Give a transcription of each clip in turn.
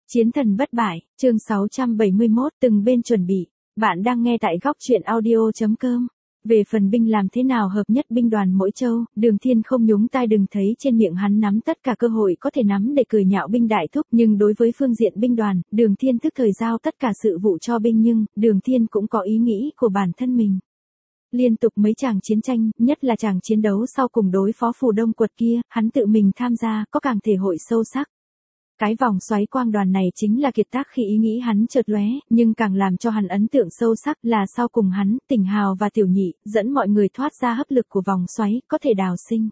Chiến thần bất bại, chương 671, từng bên chuẩn bị. Bạn đang nghe tại góc truyện audio.com. Về phần binh làm thế nào hợp nhất binh đoàn mỗi châu, Đường Thiên không nhúng tai đừng thấy trên miệng hắn nắm tất cả cơ hội có thể nắm để cười nhạo binh đại thúc, nhưng đối với phương diện binh đoàn, Đường Thiên tức thời giao tất cả sự vụ cho binh, nhưng Đường Thiên cũng có ý nghĩ của bản thân mình. Liên tục mấy tràng chiến tranh, nhất là tràng chiến đấu sau cùng đối phó Phù Đông Quật kia, hắn tự mình tham gia có càng thể hội sâu sắc. Cái vòng xoáy quang đoàn này chính là kiệt tác khi ý nghĩ hắn chợt lóe, nhưng càng làm cho hắn ấn tượng sâu sắc là sau cùng hắn, Tỉnh Hào và Tiểu Nhị, dẫn mọi người thoát ra hấp lực của vòng xoáy, có thể đào sinh.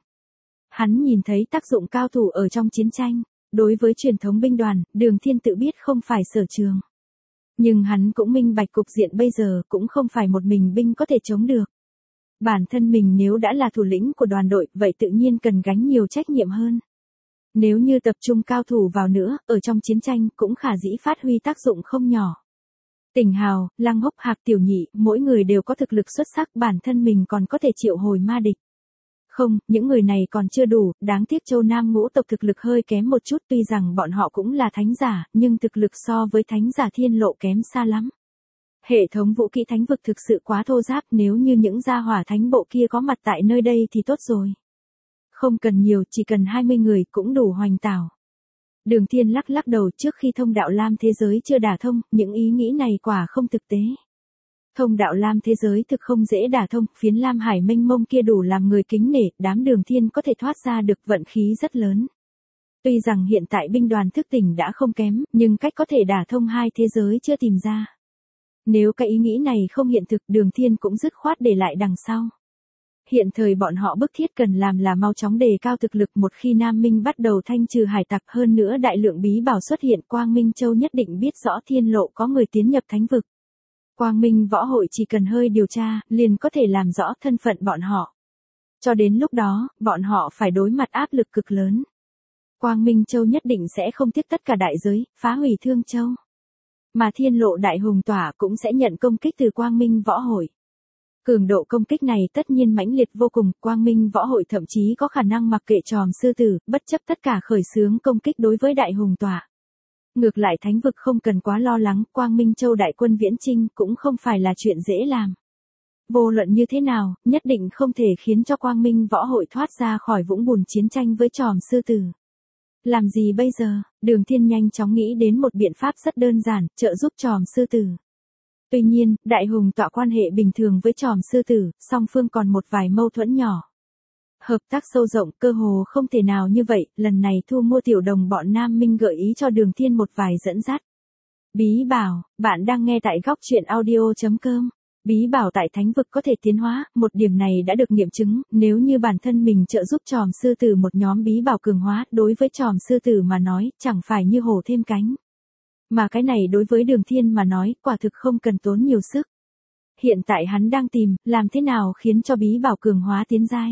Hắn nhìn thấy tác dụng cao thủ ở trong chiến tranh. Đối với truyền thống binh đoàn, Đường Thiên tự biết không phải sở trường. Nhưng hắn cũng minh bạch cục diện bây giờ cũng không phải một mình binh có thể chống được. Bản thân mình nếu đã là thủ lĩnh của đoàn đội, vậy tự nhiên cần gánh nhiều trách nhiệm hơn. Nếu như tập trung cao thủ vào nữa, ở trong chiến tranh cũng khả dĩ phát huy tác dụng không nhỏ. Tỉnh Hào, Lăng Húc, Hạc, Tiểu Nhị, mỗi người đều có thực lực xuất sắc, bản thân mình còn có thể triệu hồi ma địch. Không, những người này còn chưa đủ, đáng tiếc Châu Nam ngũ tộc thực lực hơi kém một chút, tuy rằng bọn họ cũng là thánh giả, nhưng thực lực so với thánh giả Thiên Lộ kém xa lắm. Hệ thống vũ kỹ thánh vực thực sự quá thô ráp, nếu như những gia hỏa thánh bộ kia có mặt tại nơi đây thì tốt rồi. Không cần nhiều, chỉ cần 20 người cũng đủ hoành tảo. Đường Thiên lắc lắc đầu, trước khi thông đạo lam thế giới chưa đả thông, những ý nghĩ này quả không thực tế. Thông đạo lam thế giới thực không dễ đả thông, phiến lam hải mênh mông kia đủ làm người kính nể, đám Đường Thiên có thể thoát ra được vận khí rất lớn. Tuy rằng hiện tại binh đoàn thức tỉnh đã không kém, nhưng cách có thể đả thông hai thế giới chưa tìm ra. Nếu cái ý nghĩ này không hiện thực, Đường Thiên cũng dứt khoát để lại đằng sau. Hiện thời bọn họ bức thiết cần làm là mau chóng đề cao thực lực, một khi Nam Minh bắt đầu thanh trừ hải tặc, hơn nữa đại lượng bí bảo xuất hiện, Quang Minh Châu nhất định biết rõ Thiên Lộ có người tiến nhập thánh vực. Quang Minh võ hội chỉ cần hơi điều tra, liền có thể làm rõ thân phận bọn họ. Cho đến lúc đó, bọn họ phải đối mặt áp lực cực lớn. Quang Minh Châu nhất định sẽ không tiếc tất cả đại giới, phá hủy Thương Châu. Mà Thiên Lộ Đại Hùng Tỏa cũng sẽ nhận công kích từ Quang Minh võ hội. Cường độ công kích này tất nhiên mãnh liệt vô cùng, Quang Minh võ hội thậm chí có khả năng mặc kệ Tròm Sư Tử, bất chấp tất cả khởi xướng công kích đối với Đại Hùng Tỏa. Ngược lại thánh vực không cần quá lo lắng, Quang Minh Châu đại quân viễn chinh cũng không phải là chuyện dễ làm. Vô luận như thế nào, nhất định không thể khiến cho Quang Minh võ hội thoát ra khỏi vũng bùn chiến tranh với Tròm Sư Tử. Làm gì bây giờ? Đường Thiên nhanh chóng nghĩ đến một biện pháp rất đơn giản, trợ giúp Tròm Sư Tử. Tuy nhiên, Đại Hùng Tọa quan hệ bình thường với Tròm Sư Tử, song phương còn một vài mâu thuẫn nhỏ. Hợp tác sâu rộng, cơ hồ không thể nào như vậy, lần này thu mua tiểu đồng bọn Nam Minh gợi ý cho Đường Thiên một vài dẫn dắt. Bí bảo, bạn đang nghe tại góc truyện audio.com. Bí bảo tại thánh vực có thể tiến hóa, một điểm này đã được nghiệm chứng, nếu như bản thân mình trợ giúp Tròm Sư Tử một nhóm bí bảo cường hóa, đối với Tròm Sư Tử mà nói, chẳng phải như hổ thêm cánh. Mà cái này đối với Đường Thiên mà nói, quả thực không cần tốn nhiều sức. Hiện tại hắn đang tìm, làm thế nào khiến cho bí bảo cường hóa tiến giai.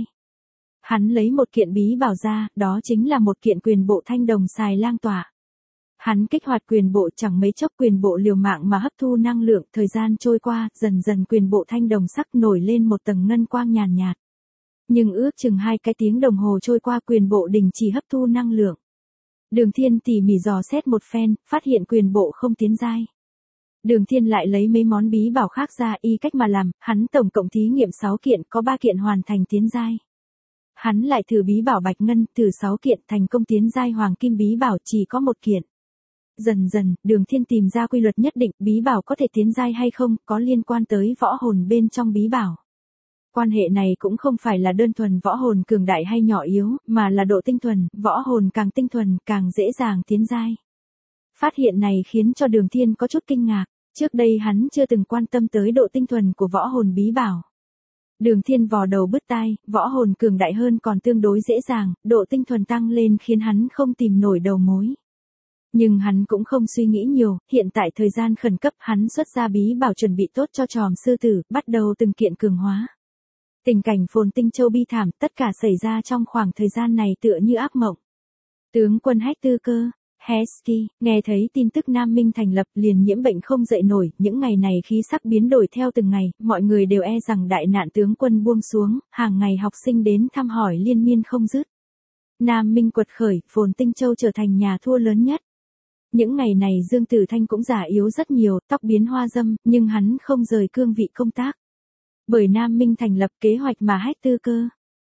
Hắn lấy một kiện bí bảo ra, đó chính là một kiện quyền bộ thanh đồng xài lang tỏa. Hắn kích hoạt quyền bộ, chẳng mấy chốc quyền bộ liều mạng mà hấp thu năng lượng, thời gian trôi qua, dần dần quyền bộ thanh đồng sắc nổi lên một tầng ngân quang nhàn nhạt. Nhưng ước chừng 2 cái tiếng đồng hồ trôi qua, quyền bộ đình chỉ hấp thu năng lượng. Đường Thiên tỉ mỉ dò xét một phen, phát hiện quyền bộ không tiến giai. Đường Thiên lại lấy mấy món bí bảo khác ra, y cách mà làm, hắn tổng cộng thí nghiệm 6 kiện, có 3 kiện hoàn thành tiến giai. Hắn lại thử bí bảo bạch ngân, thử 6 kiện thành công tiến giai hoàng kim bí bảo chỉ có 1 kiện. Dần dần, Đường Thiên tìm ra quy luật nhất định, bí bảo có thể tiến giai hay không, có liên quan tới võ hồn bên trong bí bảo. Quan hệ này cũng không phải là đơn thuần võ hồn cường đại hay nhỏ yếu, mà là độ tinh thuần, võ hồn càng tinh thuần, càng dễ dàng tiến giai. Phát hiện này khiến cho Đường Thiên có chút kinh ngạc, trước đây hắn chưa từng quan tâm tới độ tinh thuần của võ hồn bí bảo. Đường Thiên vò đầu bứt tai, võ hồn cường đại hơn còn tương đối dễ dàng, độ tinh thuần tăng lên khiến hắn không tìm nổi đầu mối. Nhưng hắn cũng không suy nghĩ nhiều, hiện tại thời gian khẩn cấp, hắn xuất ra bí bảo chuẩn bị tốt cho Tròm Sư Tử, bắt đầu từng kiện cường hóa. Tình cảnh Phồn Tinh Châu bi thảm, tất cả xảy ra trong khoảng thời gian này tựa như ác mộng. Tướng quân Hector Hesky, nghe thấy tin tức Nam Minh thành lập liền nhiễm bệnh không dậy nổi, những ngày này khí sắc biến đổi theo từng ngày, mọi người đều e rằng đại nạn tướng quân buông xuống, hàng ngày học sinh đến thăm hỏi liên miên không dứt. Nam Minh quật khởi, Phồn Tinh Châu trở thành nhà thua lớn nhất. Những ngày này Dương Tử Thanh cũng già yếu rất nhiều, tóc biến hoa râm, nhưng hắn không rời cương vị công tác. Bởi Nam Minh thành lập kế hoạch mà Hector Cơ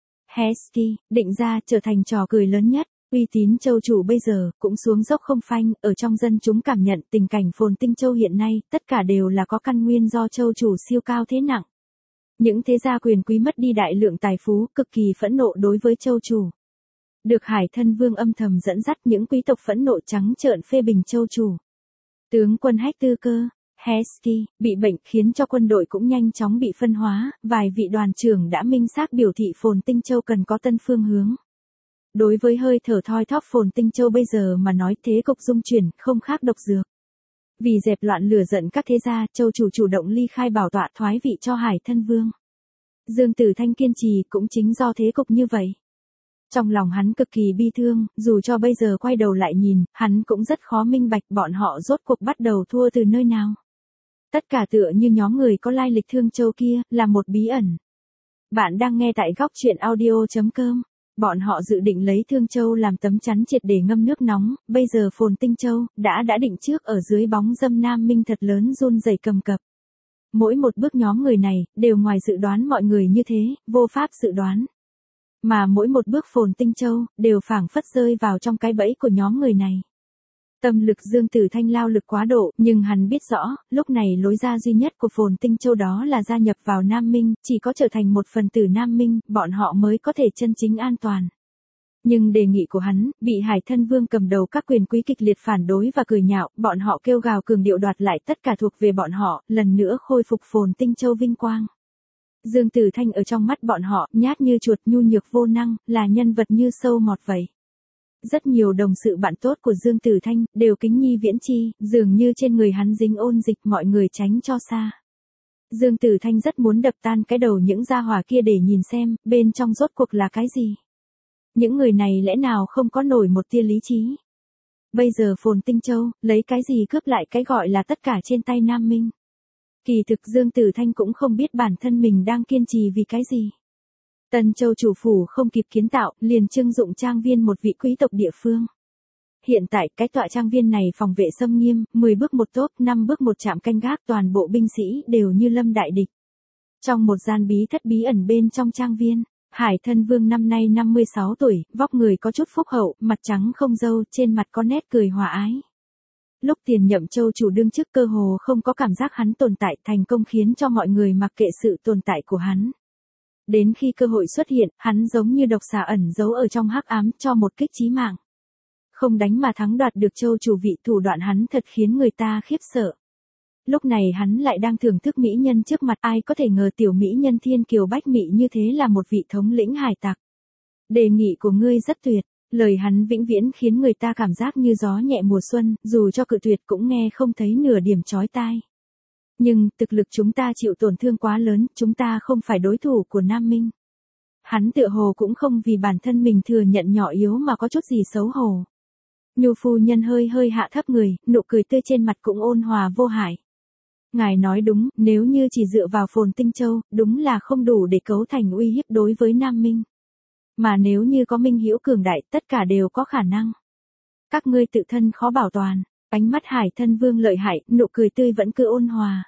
Hesky định ra trở thành trò cười lớn nhất. Uy tín châu chủ bây giờ cũng xuống dốc không phanh, ở trong dân chúng cảm nhận tình cảnh phồn tinh châu hiện nay, tất cả đều là có căn nguyên do châu chủ siêu cao thế nặng. Những thế gia quyền quý mất đi đại lượng tài phú, cực kỳ phẫn nộ đối với châu chủ. Được Hải Thân Vương âm thầm dẫn dắt, những quý tộc phẫn nộ trắng trợn phê bình châu chủ. Tướng quân Hector Cơ Hesky bị bệnh khiến cho quân đội cũng nhanh chóng bị phân hóa, vài vị đoàn trưởng đã minh xác biểu thị phồn tinh châu cần có tân phương hướng. Đối với hơi thở thoi thóp phồn tinh châu bây giờ mà nói, thế cục dung chuyển, không khác độc dược. Vì dẹp loạn lửa giận các thế gia, châu chủ chủ động ly khai bảo tọa thoái vị cho Hải Thân Vương. Dương Tử Thanh kiên trì cũng chính do thế cục như vậy. Trong lòng hắn cực kỳ bi thương, dù cho bây giờ quay đầu lại nhìn, hắn cũng rất khó minh bạch bọn họ rốt cuộc bắt đầu thua từ nơi nào. Tất cả tựa như nhóm người có lai lịch Thương Châu kia, là một bí ẩn. Bạn đang nghe tại góc truyện audio.com. Bọn họ dự định lấy Thương Châu làm tấm chắn triệt để ngâm nước nóng, bây giờ phồn tinh châu, đã định trước ở dưới bóng dâm Nam Minh thật lớn run rẩy cầm cập. Mỗi một bước nhóm người này, đều ngoài dự đoán mọi người như thế, vô pháp dự đoán. Mà mỗi một bước phồn tinh châu, đều phảng phất rơi vào trong cái bẫy của nhóm người này. Tâm lực Dương Tử Thanh lao lực quá độ, nhưng hắn biết rõ, lúc này lối ra duy nhất của phồn tinh châu đó là gia nhập vào Nam Minh, chỉ có trở thành một phần tử Nam Minh, bọn họ mới có thể chân chính an toàn. Nhưng đề nghị của hắn, bị Hải Thân Vương cầm đầu các quyền quý kịch liệt phản đối và cười nhạo, bọn họ kêu gào cường điệu đoạt lại tất cả thuộc về bọn họ, lần nữa khôi phục phồn tinh châu vinh quang. Dương Tử Thanh ở trong mắt bọn họ, nhát như chuột, nhu nhược vô năng, là nhân vật như sâu mọt vậy. Rất nhiều đồng sự bạn tốt của Dương Tử Thanh, đều kính nhi viễn chi, dường như trên người hắn dính ôn dịch, mọi người tránh cho xa. Dương Tử Thanh rất muốn đập tan cái đầu những gia hỏa kia để nhìn xem, bên trong rốt cuộc là cái gì. Những người này lẽ nào không có nổi một tia lý trí. Bây giờ phồn tinh châu, lấy cái gì cướp lại cái gọi là tất cả trên tay Nam Minh. Kỳ thực Dương Tử Thanh cũng không biết bản thân mình đang kiên trì vì cái gì. Tân Châu chủ phủ không kịp kiến tạo, liền trưng dụng trang viên một vị quý tộc địa phương. Hiện tại, cái tọa trang viên này phòng vệ xâm nghiêm, 10 bước một tốp, 5 bước một trạm canh gác, toàn bộ binh sĩ đều như lâm đại địch. Trong một gian bí thất bí ẩn bên trong trang viên, Hải Thân Vương năm nay 56 tuổi, vóc người có chút phúc hậu, mặt trắng không râu, trên mặt có nét cười hòa ái. Lúc tiền nhậm châu chủ đương chức cơ hồ không có cảm giác hắn tồn tại, thành công khiến cho mọi người mặc kệ sự tồn tại của hắn. Đến khi cơ hội xuất hiện, hắn giống như độc xà ẩn giấu ở trong hắc ám, cho một kích chí mạng. Không đánh mà thắng, đoạt được châu chủ vị, thủ đoạn hắn thật khiến người ta khiếp sợ. Lúc này hắn lại đang thưởng thức mỹ nhân trước mặt, ai có thể ngờ tiểu mỹ nhân thiên kiều bách mỹ như thế là một vị thống lĩnh hải tặc. Đề nghị của ngươi rất tuyệt, lời hắn vĩnh viễn khiến người ta cảm giác như gió nhẹ mùa xuân, dù cho cự tuyệt cũng nghe không thấy nửa điểm chói tai. Nhưng, thực lực chúng ta chịu tổn thương quá lớn, chúng ta không phải đối thủ của Nam Minh. Hắn tựa hồ cũng không vì bản thân mình thừa nhận nhỏ yếu mà có chút gì xấu hổ. Nhu phu nhân hơi hạ thấp người, nụ cười tươi trên mặt cũng ôn hòa vô hại. Ngài nói đúng, nếu như chỉ dựa vào phồn tinh châu, đúng là không đủ để cấu thành uy hiếp đối với Nam Minh. Mà nếu như có minh hữu cường đại, tất cả đều có khả năng. Các ngươi tự thân khó bảo toàn, ánh mắt Hải Thân Vương lợi hại, nụ cười tươi vẫn cứ ôn hòa.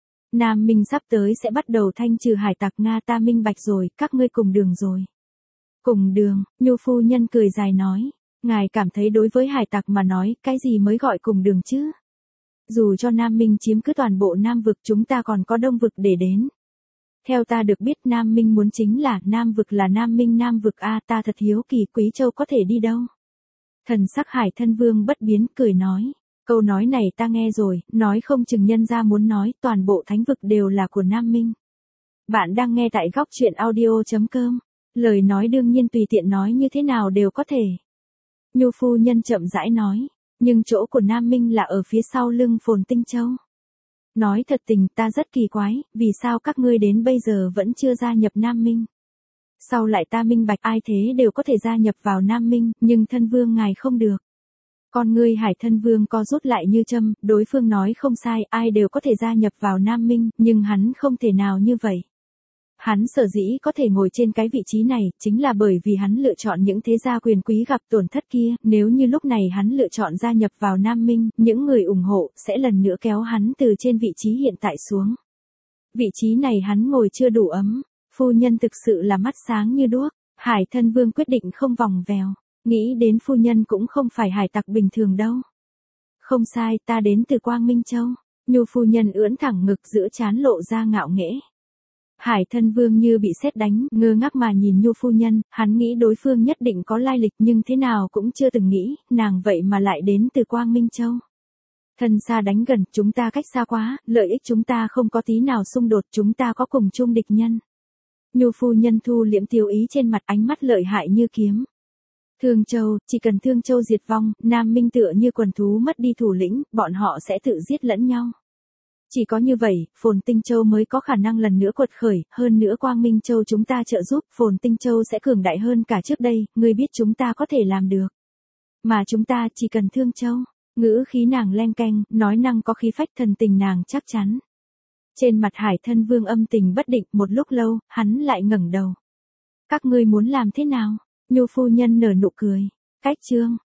Nam Minh sắp tới sẽ bắt đầu thanh trừ hải tặc Nga, ta minh bạch rồi, các ngươi cùng đường rồi. Cùng đường, Nhu phu nhân cười dài nói, ngài cảm thấy đối với hải tặc mà nói, cái gì mới gọi cùng đường chứ? Dù cho Nam Minh chiếm cứ toàn bộ Nam vực, chúng ta còn có Đông vực để đến. Theo ta được biết, Nam Minh muốn chính là, Nam vực là Nam Minh, Nam vực a, ta thật hiếu kỳ, Quý Châu có thể đi đâu? Thần sắc Hải Thân Vương bất biến, cười nói. Câu nói này ta nghe rồi, nói không chừng nhân ra muốn nói, toàn bộ thánh vực đều là của Nam Minh. Bạn đang nghe tại góc truyện audio.com. Lời nói đương nhiên tùy tiện nói như thế nào đều có thể. Nhu phu nhân chậm rãi nói, nhưng chỗ của Nam Minh là ở phía sau lưng phồn tinh châu. Nói thật tình, ta rất kỳ quái, vì sao các ngươi đến bây giờ vẫn chưa gia nhập Nam Minh. Sau lại ta minh bạch, ai thế đều có thể gia nhập vào Nam Minh, nhưng thân vương ngài không được. Con ngươi Hải Thân Vương co rút lại như châm, đối phương nói không sai, ai đều có thể gia nhập vào Nam Minh, nhưng hắn không thể nào như vậy. Hắn sở dĩ có thể ngồi trên cái vị trí này, chính là bởi vì hắn lựa chọn những thế gia quyền quý gặp tổn thất kia, nếu như lúc này hắn lựa chọn gia nhập vào Nam Minh, những người ủng hộ sẽ lần nữa kéo hắn từ trên vị trí hiện tại xuống. Vị trí này hắn ngồi chưa đủ ấm, phu nhân thực sự là mắt sáng như đuốc, Hải Thân Vương quyết định không vòng vèo, nghĩ đến phu nhân cũng không phải hải tặc bình thường đâu. Không sai, ta đến từ Quang Minh Châu. Nhu phu nhân ưỡn thẳng ngực giữa trán lộ ra ngạo nghễ. Hải Thân Vương như bị sét đánh, ngơ ngác mà nhìn Nhu phu nhân, hắn nghĩ đối phương nhất định có lai lịch nhưng thế nào cũng chưa từng nghĩ, nàng vậy mà lại đến từ Quang Minh Châu. Thân xa đánh gần, chúng ta cách xa quá, lợi ích chúng ta không có tí nào xung đột, chúng ta có cùng chung địch nhân. Nhu phu nhân thu liễm tiêu ý trên mặt, ánh mắt lợi hại như kiếm. Thương Châu, chỉ cần Thương Châu diệt vong, Nam Minh tựa như quần thú mất đi thủ lĩnh, bọn họ sẽ tự giết lẫn nhau. Chỉ có như vậy, Phồn Tinh Châu mới có khả năng lần nữa quật khởi, hơn nữa Quang Minh Châu chúng ta trợ giúp, Phồn Tinh Châu sẽ cường đại hơn cả trước đây, ngươi biết chúng ta có thể làm được. Mà chúng ta chỉ cần Thương Châu. Ngữ khí nàng len keng, nói năng có khí phách, thần tình nàng chắc chắn. Trên mặt Hải Thân Vương âm tình bất định, một lúc lâu, hắn lại ngẩng đầu. Các ngươi muốn làm thế nào? Nhu phu nhân nở nụ cười. Cách chương.